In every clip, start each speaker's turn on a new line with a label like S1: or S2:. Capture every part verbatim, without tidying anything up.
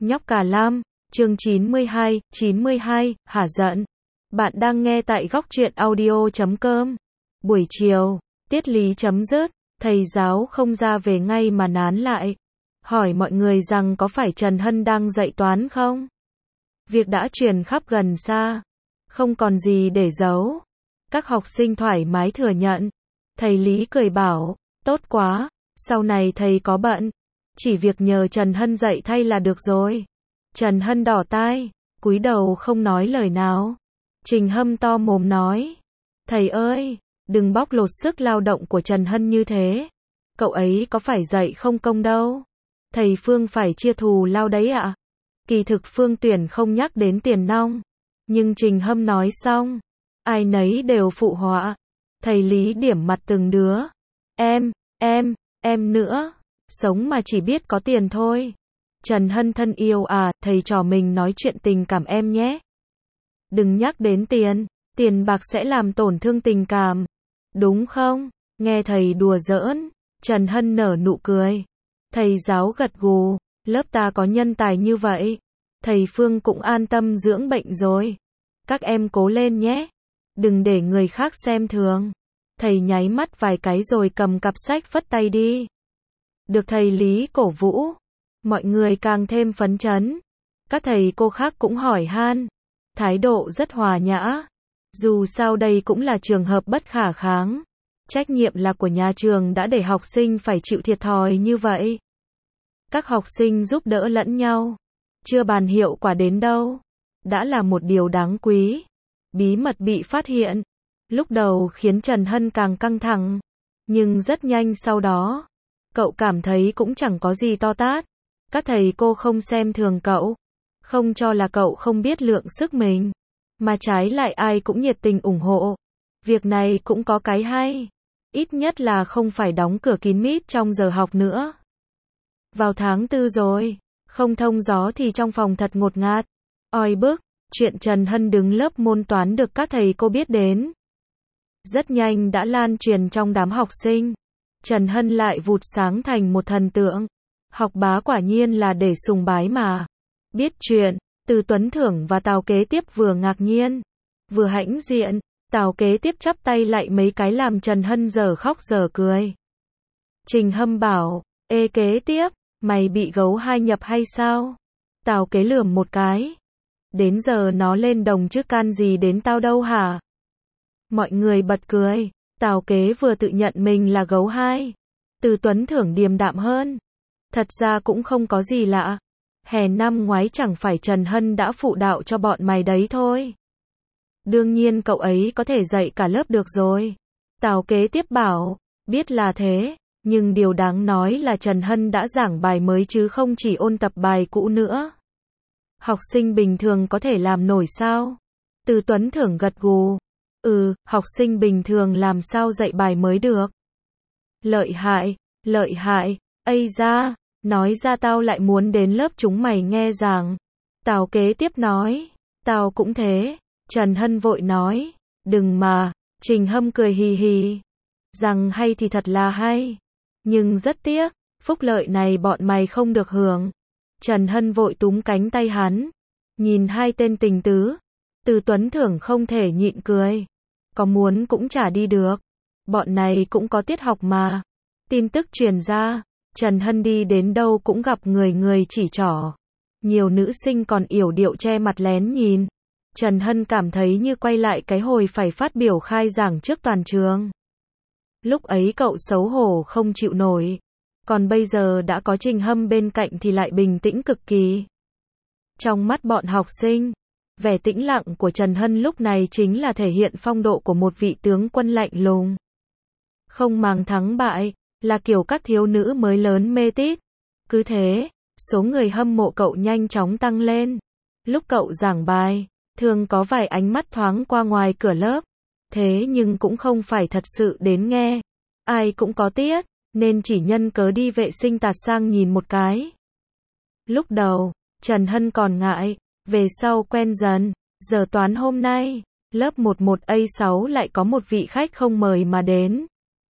S1: Nhóc Cả Lam, chương chín mươi hai, chín mươi hai, hả giận. Bạn đang nghe tại góc truyện audio chấm com. Buổi chiều, tiết lý chấm dứt, thầy giáo không ra về ngay mà nán lại. Hỏi mọi người rằng có phải Trần Hân đang dạy toán không? Việc đã truyền khắp gần xa. Không còn gì để giấu. Các học sinh thoải mái thừa nhận. Thầy Lý cười bảo, tốt quá, sau này thầy có bận. Chỉ việc nhờ Trần Hân dạy thay là được rồi. Trần Hân đỏ tai, cúi đầu không nói lời nào. Trình Hâm to mồm nói, thầy ơi, đừng bóc lột sức lao động của Trần Hân như thế. Cậu ấy có phải dạy không công đâu. Thầy Phương phải chia thù lao đấy ạ. À? Kỳ thực Phương Tuyển không nhắc đến tiền nong. Nhưng Trình Hâm nói xong, ai nấy đều phụ họa. Thầy Lý điểm mặt từng đứa. Em, em, em nữa. Sống mà chỉ biết có tiền thôi. Trần Hân thân yêu à, thầy trò mình nói chuyện tình cảm em nhé. Đừng nhắc đến tiền, tiền bạc sẽ làm tổn thương tình cảm. Đúng không? Nghe thầy đùa giỡn, Trần Hân nở nụ cười. Thầy giáo gật gù, lớp ta có nhân tài như vậy. Thầy Phương cũng an tâm dưỡng bệnh rồi. Các em cố lên nhé. Đừng để người khác xem thường. Thầy nháy mắt vài cái rồi cầm cặp sách phất tay đi. Được thầy Lý cổ vũ, mọi người càng thêm phấn chấn. Các thầy cô khác cũng hỏi han, thái độ rất hòa nhã. Dù sao đây cũng là trường hợp bất khả kháng. Trách nhiệm là của nhà trường đã để học sinh phải chịu thiệt thòi như vậy. Các học sinh giúp đỡ lẫn nhau, chưa bàn hiệu quả đến đâu, đã là một điều đáng quý. Bí mật bị phát hiện, lúc đầu khiến Trần Hân càng căng thẳng, nhưng rất nhanh sau đó, cậu cảm thấy cũng chẳng có gì to tát. Các thầy cô không xem thường cậu, không cho là cậu không biết lượng sức mình, mà trái lại ai cũng nhiệt tình ủng hộ. Việc này cũng có cái hay, ít nhất là không phải đóng cửa kín mít trong giờ học nữa. Vào tháng tư rồi, không thông gió thì trong phòng thật ngột ngạt, oi bức. Chuyện Trần Hân đứng lớp môn toán được các thầy cô biết đến. Rất nhanh đã lan truyền trong đám học sinh. Trần Hân lại vụt sáng thành một thần tượng. Học bá quả nhiên là để sùng bái mà. Biết chuyện, Từ Tuấn Thưởng và Tào Kế Tiếp vừa ngạc nhiên, vừa hãnh diện. Tào Kế Tiếp chắp tay lại mấy cái làm Trần Hân giờ khóc giờ cười. Trình Hâm bảo, ê Kế Tiếp, mày bị gấu hai nhập hay sao? Tào Kế lườm một cái. Đến giờ nó lên đồng chứ can gì đến tao đâu hả? Mọi người bật cười. Tào Kế vừa tự nhận mình là gấu hai. Từ Tuấn Thưởng điềm đạm hơn. Thật ra cũng không có gì lạ. Hè năm ngoái chẳng phải Trần Hân đã phụ đạo cho bọn mày đấy thôi. Đương nhiên cậu ấy có thể dạy cả lớp được rồi. Tào Kế tiếp bảo, biết là thế, nhưng điều đáng nói là Trần Hân đã giảng bài mới chứ không chỉ ôn tập bài cũ nữa. Học sinh bình thường có thể làm nổi sao? Từ Tuấn Thưởng gật gù. Ừ, học sinh bình thường làm sao dạy bài mới được? Lợi hại, lợi hại, ây da, nói ra tao lại muốn đến lớp chúng mày nghe giảng. Tào Kế tiếp nói, tao cũng thế. Trần Hân vội nói, đừng mà. Trình Hâm cười hì hì, rằng hay thì thật là hay, nhưng rất tiếc, phúc lợi này bọn mày không được hưởng. Trần Hân vội túm cánh tay hắn, nhìn hai tên tình tứ. Từ Tuấn Thưởng không thể nhịn cười, có muốn cũng chả đi được, bọn này cũng có tiết học mà. Tin tức truyền ra, Trần Hân đi đến đâu cũng gặp người người chỉ trỏ, nhiều nữ sinh còn yểu điệu che mặt lén nhìn. Trần Hân cảm thấy như quay lại cái hồi phải phát biểu khai giảng trước toàn trường. Lúc ấy cậu xấu hổ không chịu nổi, còn bây giờ đã có Trình Hâm bên cạnh thì lại bình tĩnh cực kỳ. Trong mắt bọn học sinh, vẻ tĩnh lặng của Trần Hân lúc này chính là thể hiện phong độ của một vị tướng quân lạnh lùng. Không màng thắng bại, là kiểu các thiếu nữ mới lớn mê tít. Cứ thế, số người hâm mộ cậu nhanh chóng tăng lên. Lúc cậu giảng bài, thường có vài ánh mắt thoáng qua ngoài cửa lớp. Thế nhưng cũng không phải thật sự đến nghe. Ai cũng có tiết, nên chỉ nhân cớ đi vệ sinh tạt sang nhìn một cái. Lúc đầu, Trần Hân còn ngại, về sau quen dần. Giờ toán hôm nay, lớp mười một A sáu lại có một vị khách không mời mà đến.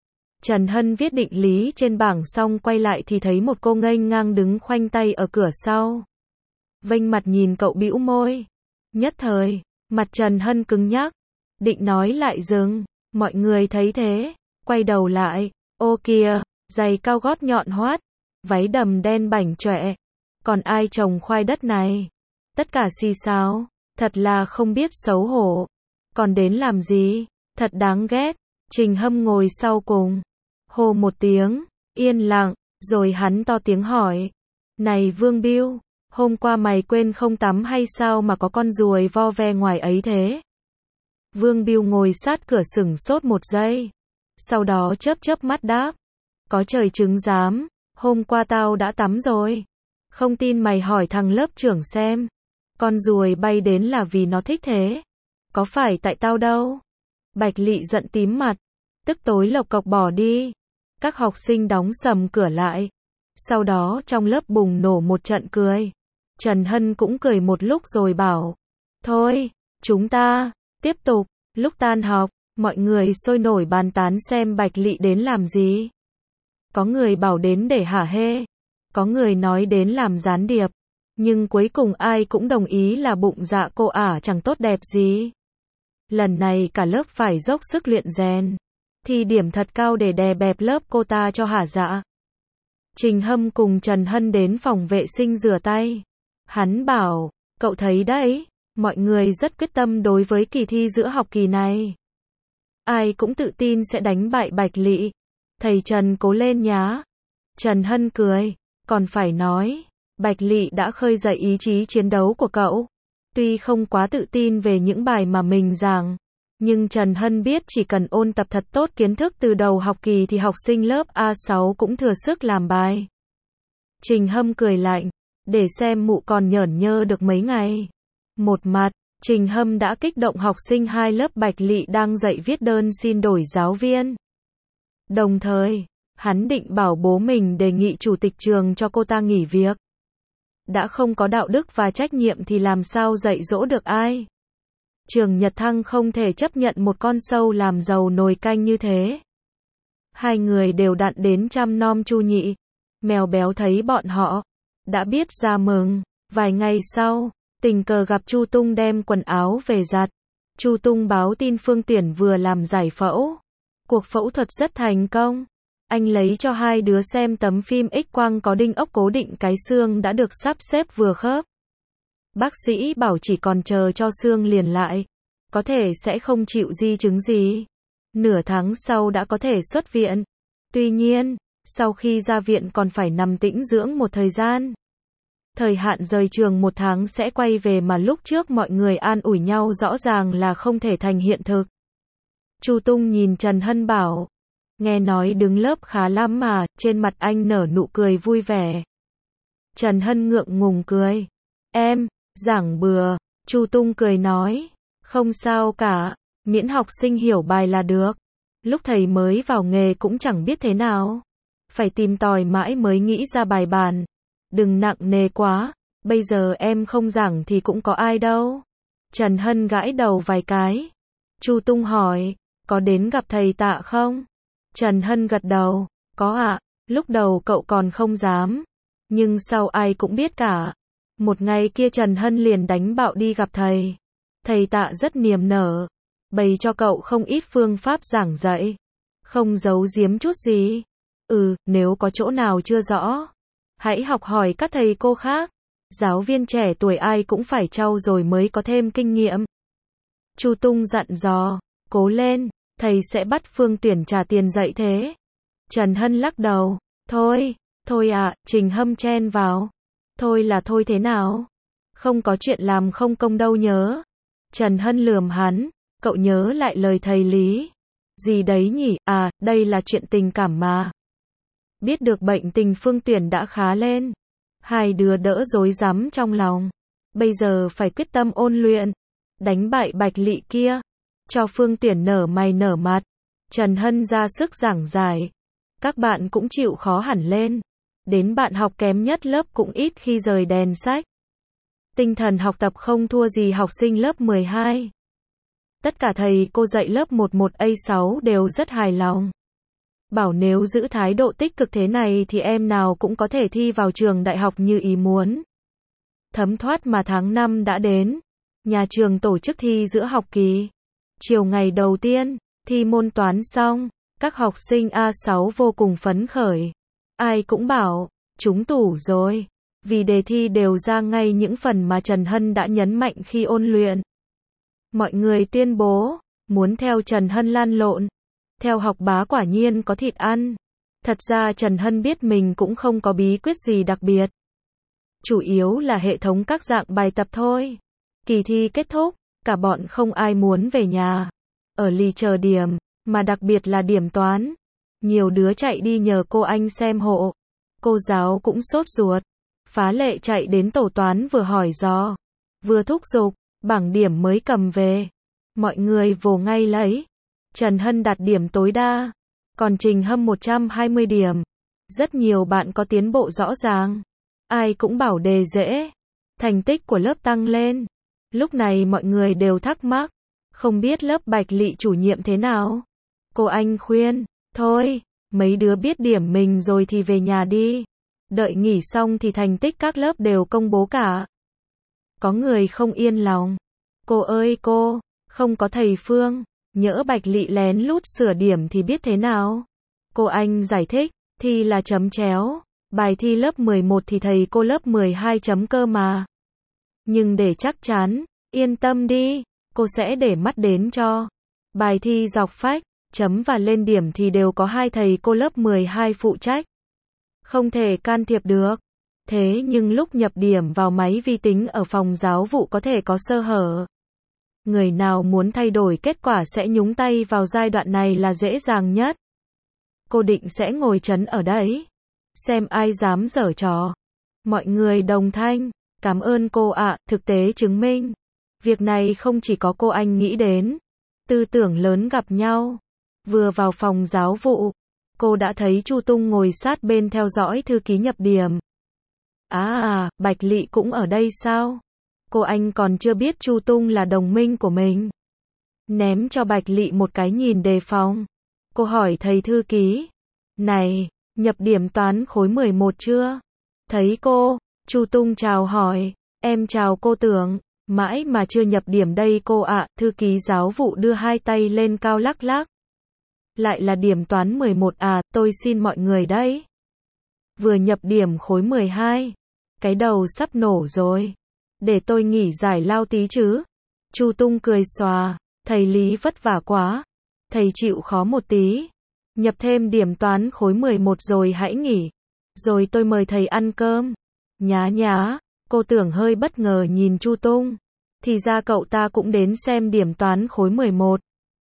S1: Trần Hân viết định lý trên bảng xong quay lại thì thấy một cô nghênh ngang đứng khoanh tay ở cửa sau. vênh mặt nhìn cậu bĩu môi. Nhất thời, mặt Trần Hân cứng nhắc, định nói lại dừng, mọi người thấy thế, quay đầu lại, ô kìa, giày cao gót nhọn hoắt, váy đầm đen bảnh chọe, còn ai trồng khoai đất này? Tất cả xì xào, thật là không biết xấu hổ, còn đến làm gì, thật đáng ghét. Trình Hâm ngồi sau cùng, hô một tiếng, yên lặng, rồi hắn to tiếng hỏi, này Vương Biêu, hôm qua mày quên không tắm hay sao mà có con ruồi vo ve ngoài ấy thế? Vương Biêu ngồi sát cửa sửng sốt một giây, sau đó chớp chớp mắt đáp, có trời chứng giám, hôm qua tao đã tắm rồi. Không tin mày hỏi thằng lớp trưởng xem, con ruồi bay đến là vì nó thích thế, có phải tại tao đâu. Bạch Lị giận tím mặt, tức tối lộc cộc bỏ đi. Các học sinh đóng sầm cửa lại. Sau đó trong lớp bùng nổ một trận cười. Trần Hân cũng cười một lúc rồi bảo, thôi, chúng ta tiếp tục. Lúc tan học, mọi người sôi nổi bàn tán xem Bạch Lị đến làm gì. Có người bảo đến để hả hê, có người nói đến làm gián điệp, nhưng cuối cùng ai cũng đồng ý là bụng dạ cô ả chẳng tốt đẹp gì. Lần này cả lớp phải dốc sức luyện rèn, thi điểm thật cao để đè bẹp lớp cô ta cho hả dạ. Trình Hâm cùng Trần Hân đến phòng vệ sinh rửa tay. Hắn bảo, cậu thấy đấy, mọi người rất quyết tâm đối với kỳ thi giữa học kỳ này. Ai cũng tự tin sẽ đánh bại Bạch Lị. Thầy Trần cố lên nhá. Trần Hân cười, còn phải nói, Bạch Lị đã khơi dậy ý chí chiến đấu của cậu. Tuy không quá tự tin về những bài mà mình giảng, nhưng Trần Hân biết chỉ cần ôn tập thật tốt kiến thức từ đầu học kỳ thì học sinh lớp A sáu cũng thừa sức làm bài. Trình Hâm cười lạnh, để xem mụ còn nhởn nhơ được mấy ngày. Một mặt, Trình Hâm đã kích động học sinh hai lớp Bạch Lị đang dạy viết đơn xin đổi giáo viên. Đồng thời, hắn định bảo bố mình đề nghị chủ tịch trường cho cô ta nghỉ việc. Đã không có đạo đức và trách nhiệm thì làm sao dạy dỗ được ai. Trường Nhật Thăng không thể chấp nhận một con sâu làm giàu nồi canh như thế. Hai người đều đặn đến chăm nom Chu Nhị. Mèo béo thấy bọn họ, đã biết ra mừng. Vài ngày sau, tình cờ gặp Chu Tung đem quần áo về giặt. Chu Tung báo tin Phương Tuyển vừa làm giải phẫu. Cuộc phẫu thuật rất thành công. Anh lấy cho hai đứa xem tấm phim X-quang có đinh ốc cố định cái xương đã được sắp xếp vừa khớp. Bác sĩ bảo chỉ còn chờ cho xương liền lại, có thể sẽ không chịu di chứng gì. Nửa tháng sau đã có thể xuất viện. Tuy nhiên, sau khi ra viện còn phải nằm tĩnh dưỡng một thời gian. Thời hạn rời trường một tháng sẽ quay về mà lúc trước mọi người an ủi nhau rõ ràng là không thể thành hiện thực. Chu Tung nhìn Trần Hân bảo, nghe nói đứng lớp khá lắm mà, trên mặt anh nở nụ cười vui vẻ. Trần Hân ngượng ngùng cười, em, giảng bừa. Chu Tung cười nói, không sao cả, miễn học sinh hiểu bài là được. Lúc thầy mới vào nghề cũng chẳng biết thế nào, phải tìm tòi mãi mới nghĩ ra bài bản. Đừng nặng nề quá, bây giờ em không giảng thì cũng có ai đâu. Trần Hân gãi đầu vài cái. Chu Tung hỏi, có đến gặp thầy Tạ không? Trần Hân gật đầu, có ạ. Lúc đầu cậu còn không dám, nhưng sau ai cũng biết cả. Một ngày kia Trần Hân liền đánh bạo đi gặp thầy. Thầy Tạ rất niềm nở, bày cho cậu không ít phương pháp giảng dạy, không giấu giếm chút gì. Ừ, nếu có chỗ nào chưa rõ, hãy học hỏi các thầy cô khác. Giáo viên trẻ tuổi ai cũng phải trau dồi mới có thêm kinh nghiệm. Chu Tung dặn dò, cố lên, thầy sẽ bắt Phương Tuyển trả tiền dạy thế. Trần Hân lắc đầu, thôi, thôi ạ. Trình Hâm chen vào, thôi là thôi thế nào? Không có chuyện làm không công đâu nhớ. Trần Hân lườm hắn, cậu nhớ lại lời thầy Lý. Gì đấy nhỉ? À, đây là chuyện tình cảm mà. Biết được bệnh tình Phương Tuyển đã khá lên, hai đứa đỡ rối rắm trong lòng. Bây giờ phải quyết tâm ôn luyện, đánh bại Bạch Lị kia, cho Phương Tuyển nở mày nở mặt. Trần Hân ra sức giảng giải, các bạn cũng chịu khó hẳn lên. Đến bạn học kém nhất lớp cũng ít khi rời đèn sách. Tinh thần học tập không thua gì học sinh lớp mười hai. Tất cả thầy cô dạy lớp mười một A sáu đều rất hài lòng. Bảo nếu giữ thái độ tích cực thế này thì em nào cũng có thể thi vào trường đại học như ý muốn. Thấm thoát mà tháng năm đã đến. Nhà trường tổ chức thi giữa học kỳ. Chiều ngày đầu tiên, thi môn toán xong, các học sinh A sáu vô cùng phấn khởi. Ai cũng bảo, trúng tủ rồi. Vì đề thi đều ra ngay những phần mà Trần Hân đã nhấn mạnh khi ôn luyện. Mọi người tuyên bố, muốn theo Trần Hân lan lộn. Theo học bá quả nhiên có thịt ăn. Thật ra Trần Hân biết mình cũng không có bí quyết gì đặc biệt. Chủ yếu là hệ thống các dạng bài tập thôi. Kỳ thi kết thúc, cả bọn không ai muốn về nhà. Ở lì chờ điểm, mà đặc biệt là điểm toán. Nhiều đứa chạy đi nhờ cô anh xem hộ. Cô giáo cũng sốt ruột. Phá lệ chạy đến tổ toán vừa hỏi dò, vừa thúc giục, bảng điểm mới cầm về. Mọi người vồ ngay lấy. Trần Hân đạt điểm tối đa, còn Trình Hâm một trăm hai mươi điểm. Rất nhiều bạn có tiến bộ rõ ràng. Ai cũng bảo đề dễ. Thành tích của lớp tăng lên. Lúc này mọi người đều thắc mắc, không biết lớp Bạch Lị chủ nhiệm thế nào. Cô anh khuyên, thôi, mấy đứa biết điểm mình rồi thì về nhà đi. Đợi nghỉ xong thì thành tích các lớp đều công bố cả. Có người không yên lòng. Cô ơi cô, không có thầy Phương, nhỡ Bạch Lị lén lút sửa điểm thì biết thế nào. Cô anh giải thích, thi là chấm chéo. Bài thi lớp mười một thì thầy cô lớp mười hai chấm cơ mà. Nhưng để chắc chắn, yên tâm đi, cô sẽ để mắt đến cho. Bài thi dọc phách, chấm và lên điểm thì đều có hai thầy cô lớp mười hai phụ trách. Không thể can thiệp được. Thế nhưng lúc nhập điểm vào máy vi tính ở phòng giáo vụ có thể có sơ hở. Người nào muốn thay đổi kết quả sẽ nhúng tay vào giai đoạn này là dễ dàng nhất. Cô định sẽ ngồi chấn ở đấy. Xem ai dám giở trò. Mọi người đồng thanh. Cảm ơn cô ạ, thực tế chứng minh. Việc này không chỉ có cô anh nghĩ đến. Tư tưởng lớn gặp nhau. Vừa vào phòng giáo vụ, cô đã thấy Chu Tung ngồi sát bên theo dõi thư ký nhập điểm. À à, Bạch Lị cũng ở đây sao? Cô anh còn chưa biết Chu Tung là đồng minh của mình. Ném cho Bạch Lị một cái nhìn đề phòng. Cô hỏi thầy thư ký. Này, nhập điểm toán khối mười một chưa? Thấy cô, Chu Tung chào hỏi. Em chào cô Tưởng. Mãi mà chưa nhập điểm đây cô ạ. Thư ký giáo vụ đưa hai tay lên cao lắc lắc. Lại là điểm toán mười một à, tôi xin mọi người đấy. Vừa nhập điểm khối mười hai. Cái đầu sắp nổ rồi. Để tôi nghỉ giải lao tí chứ. Chu Tung cười xòa. Thầy Lý vất vả quá. Thầy chịu khó một tí. Nhập thêm điểm toán khối mười một rồi hãy nghỉ. Rồi tôi mời thầy ăn cơm. Nhá nhá. Cô Tưởng hơi bất ngờ nhìn Chu Tung. Thì ra cậu ta cũng đến xem điểm toán khối mười một.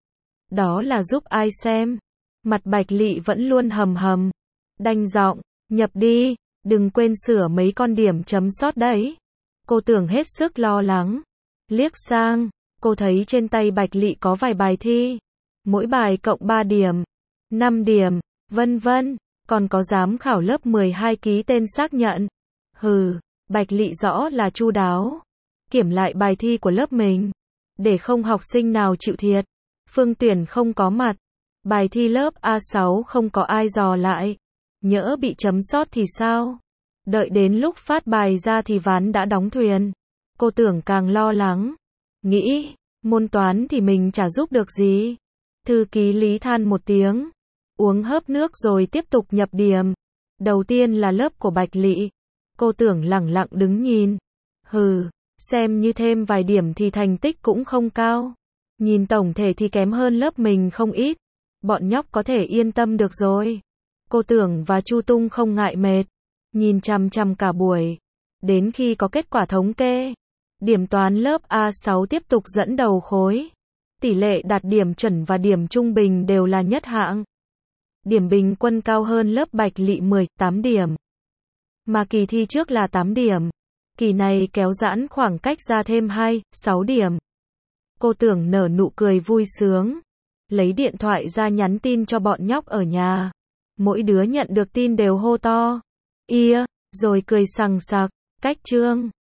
S1: Đó là giúp ai xem? Mặt Bạch Lị vẫn luôn hầm hầm. Đanh giọng, nhập đi, đừng quên sửa mấy con điểm chấm sót đấy. Cô Tưởng hết sức lo lắng. Liếc sang, cô thấy trên tay Bạch Lị có vài bài thi. Mỗi bài cộng ba điểm, năm điểm, vân vân. Còn có giám khảo lớp mười hai ký tên xác nhận. Hừ, Bạch Lị rõ là chu đáo. Kiểm lại bài thi của lớp mình. Để không học sinh nào chịu thiệt. Phương Tuyển không có mặt. Bài thi lớp A sáu không có ai dò lại. Nhỡ bị chấm sót thì sao? Đợi đến lúc phát bài ra thì ván đã đóng thuyền. Cô Tưởng càng lo lắng. Nghĩ, môn toán thì mình chả giúp được gì. Thư ký Lý than một tiếng. Uống hớp nước rồi tiếp tục nhập điểm. Đầu tiên là lớp của Bạch Lị. Cô Tưởng lẳng lặng đứng nhìn. Hừ, xem như thêm vài điểm thì thành tích cũng không cao. Nhìn tổng thể thì kém hơn lớp mình không ít. Bọn nhóc có thể yên tâm được rồi. Cô Tưởng và Chu Tung không ngại mệt. Nhìn chằm chằm cả buổi. Đến khi có kết quả thống kê. Điểm toán lớp A sáu tiếp tục dẫn đầu khối. Tỷ lệ đạt điểm chuẩn và điểm trung bình đều là nhất hạng. Điểm bình quân cao hơn lớp Bạch Lị mười tám điểm. Mà kỳ thi trước là tám điểm. Kỳ này kéo giãn khoảng cách ra thêm hai, sáu điểm. Cô Tưởng nở nụ cười vui sướng. Lấy điện thoại ra nhắn tin cho bọn nhóc ở nhà. Mỗi đứa nhận được tin đều hô to. Ia, rồi cười sằng sặc. Cách chương.